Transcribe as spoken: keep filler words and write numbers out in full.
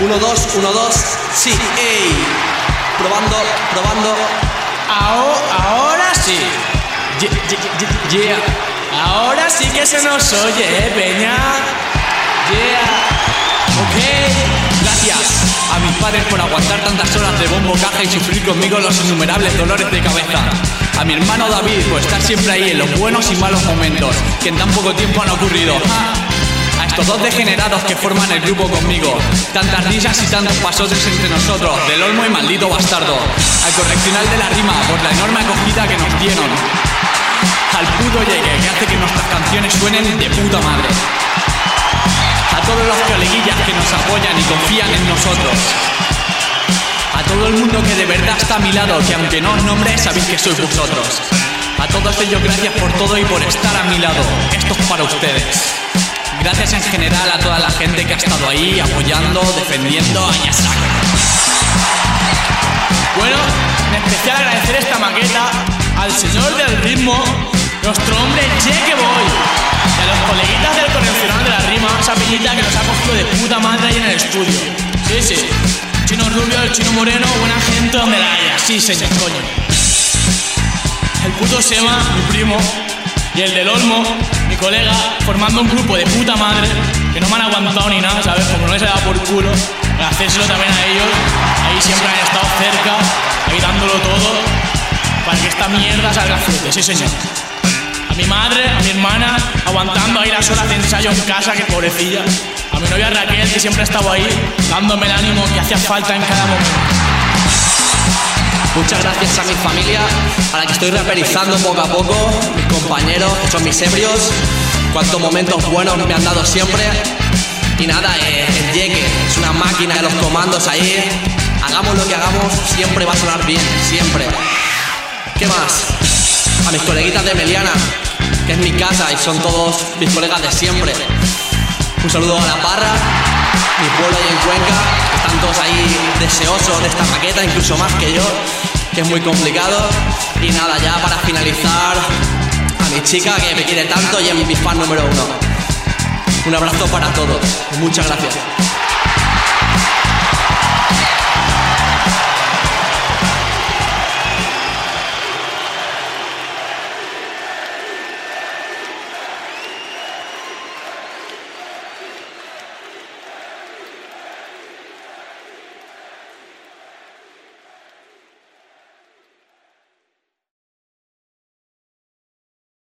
Uno, dos, uno, dos. Sí, ey. Probando, probando. Ahora, ahora sí. Ye- ye- ye- yeah. Ahora sí que se nos oye, ¿eh, peña? Yeah. Ok. Gracias a mis padres por aguantar tantas horas de bombo caja y sufrir conmigo los innumerables dolores de cabeza. A mi hermano David por estar siempre ahí en los buenos y malos momentos que en tan poco tiempo han ocurrido. A estos dos degenerados que forman el grupo conmigo. Tantas risas y tantos pasotes entre nosotros, del olmo y maldito bastardo. Al correccional de la rima por la enorme acogida que nos dieron. Al puto llegue que hace que nuestras canciones suenen de puta madre. A todos los coleguillas que nos apoyan y confían en nosotros. A todo el mundo que de verdad está a mi lado, que aunque no os nombre, sabéis que sois vosotros. A todos ellos gracias por todo y por estar a mi lado. Esto es para ustedes. Gracias en general a toda la gente que ha estado ahí apoyando, defendiendo a Yasaka. Bueno, en especial agradecer esta maqueta al señor del ritmo, nuestro hombre Jeque Boy, y a los coleguitas del Correccional de la Rima, esa peñita que nos ha cogido de puta madre ahí en el estudio. Sí, sí. Chino Rubio, el Chino Moreno, buena gente donde la haya. Sí, señor, coño. El puto Sema, mi primo, y el del Olmo, mi colega, formando un grupo de puta madre que no me han aguantado ni nada, ¿sabes? Como no les he dado por culo, agradecérselo también a ellos. Ahí siempre han estado cerca, ahí dándolo todo para que esta mierda salga a flote, sí, señor. A mi madre, a mi hermana, aguantando ahí las horas de ensayo en casa, que pobrecilla. A mi novia Raquel, que siempre ha estado ahí, dándome el ánimo que hacía falta en cada momento. Muchas gracias a mi familia, a la que estoy reaperizando poco a poco, mis compañeros, que son mis ebrios, cuántos momentos buenos me han dado siempre. Y nada, eh, el Jeque es una máquina de los comandos ahí. Hagamos lo que hagamos, siempre va a sonar bien, siempre. ¿Qué más? A mis coleguitas de Meliana, que es mi casa y son todos mis colegas de siempre. Un saludo a La Parra, mi pueblo ahí en Cuenca, que están todos ahí deseosos de esta maqueta, incluso más que yo, que es muy complicado. Y nada, ya para finalizar, a mi chica que me quiere tanto y es mi fan número uno. Un abrazo para todos, muchas gracias.